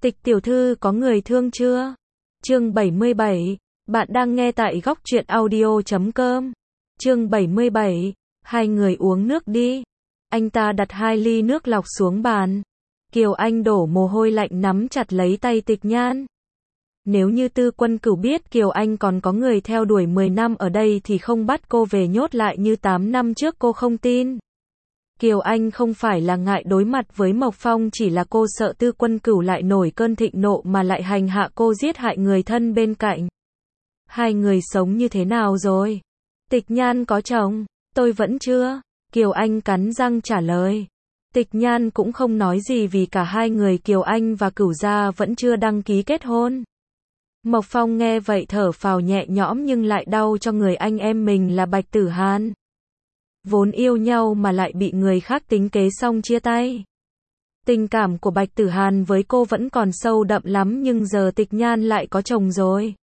Tịch tiểu thư có người thương chưa? Chương 77. Bạn đang nghe tại góc truyện audio.com. Chương 77. Hai người uống nước đi. Anh ta đặt 2 ly nước lọc xuống bàn. Kiều Anh đổ mồ hôi lạnh nắm chặt lấy tay Tịch Nhan. Nếu như Tư Quân Cửu biết Kiều Anh còn có người theo đuổi 10 năm ở đây thì không bắt cô về nhốt lại như 8 năm trước, cô không tin. Kiều Anh không phải là ngại đối mặt với Mộc Phong, chỉ là cô sợ Tư Quân Cửu lại nổi cơn thịnh nộ mà lại hành hạ cô, giết hại người thân bên cạnh. Hai người sống như thế nào rồi? Tịch Nhan có chồng? Tôi vẫn chưa. Kiều Anh cắn răng trả lời. Tịch Nhan cũng không nói gì vì cả hai người Kiều Anh và Cửu gia vẫn chưa đăng ký kết hôn. Mộc Phong nghe vậy thở phào nhẹ nhõm nhưng lại đau cho người anh em mình là Bạch Tử Hàn. Vốn yêu nhau mà lại bị người khác tính kế xong chia tay. Tình cảm của Bạch Tử Hàn với cô vẫn còn sâu đậm lắm, nhưng giờ Tịch Nhan lại có chồng rồi.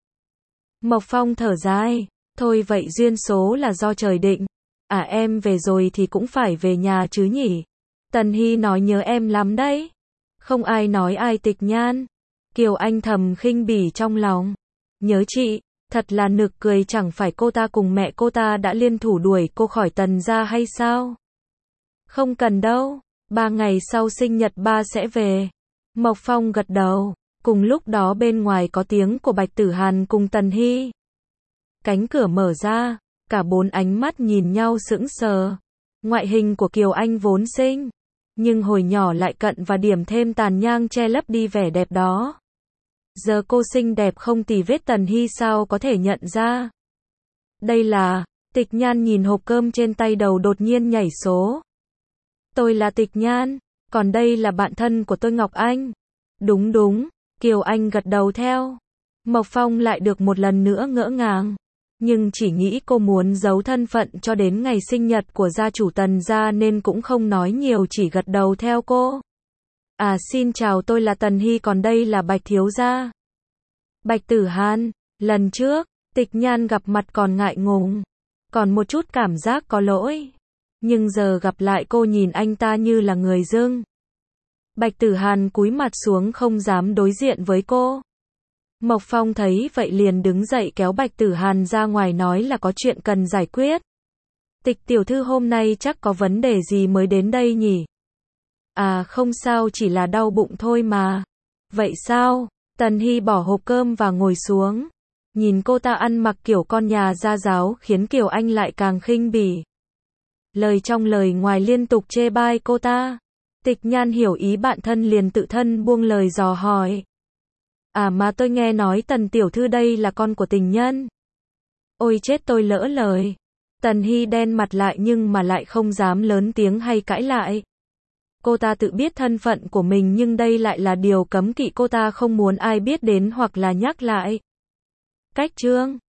Mộc Phong thở dài. Thôi vậy duyên số là do trời định. À, em về rồi thì cũng phải về nhà chứ nhỉ? Tần Hy nói nhớ em lắm đấy. Không ai nói ai. Tịch Nhan. Kiều Anh thầm khinh bỉ trong lòng. Nhớ chị. Thật là nực cười, chẳng phải cô ta cùng mẹ cô ta đã liên thủ đuổi cô khỏi Tần gia hay sao? Không cần đâu, 3 ngày sau sinh nhật ba sẽ về. Mộc Phong gật đầu. Cùng lúc đó bên ngoài có tiếng của Bạch Tử Hàn cùng Tần Hy. Cánh cửa mở ra, cả 4 ánh mắt nhìn nhau sững sờ. Ngoại hình của Kiều Anh vốn xinh, nhưng hồi nhỏ lại cận và điểm thêm tàn nhang che lấp đi vẻ đẹp đó. Giờ cô xinh đẹp không tì vết, Tần Hy sao có thể nhận ra. Đây là... Tịch Nhan nhìn hộp cơm trên tay, đầu đột nhiên nhảy số. Tôi là Tịch Nhan, còn đây là bạn thân của tôi, Ngọc Anh. Đúng đúng, Kiều Anh gật đầu theo. Mộc Phong lại được một lần nữa ngỡ ngàng, nhưng chỉ nghĩ cô muốn giấu thân phận cho đến ngày sinh nhật của gia chủ Tần gia nên cũng không nói nhiều, chỉ gật đầu theo cô. À, xin chào, tôi là Tần Hy, còn đây là Bạch thiếu gia. Bạch Tử Hàn. Lần trước, Tịch Nhan gặp mặt còn ngại ngùng, còn một chút cảm giác có lỗi. Nhưng giờ gặp lại cô nhìn anh ta như là người dưng. Bạch Tử Hàn cúi mặt xuống không dám đối diện với cô. Mộc Phong thấy vậy liền đứng dậy kéo Bạch Tử Hàn ra ngoài, nói là có chuyện cần giải quyết. Tịch tiểu thư hôm nay chắc có vấn đề gì mới đến đây nhỉ? À không sao, chỉ là đau bụng thôi mà. Vậy sao? Tần Hy bỏ hộp cơm và ngồi xuống. Nhìn cô ta ăn mặc kiểu con nhà gia giáo khiến Kiều Anh lại càng khinh bỉ. Lời trong lời ngoài liên tục chê bai cô ta. Tịch Nhan hiểu ý bạn thân liền tự thân buông lời dò hỏi. À mà tôi nghe nói Tần tiểu thư đây là con của tình nhân. Ôi chết, tôi lỡ lời. Tần Hy đen mặt lại nhưng mà lại không dám lớn tiếng hay cãi lại. Cô ta tự biết thân phận của mình nhưng đây lại là điều cấm kỵ cô ta không muốn ai biết đến hoặc là nhắc lại. Cách chương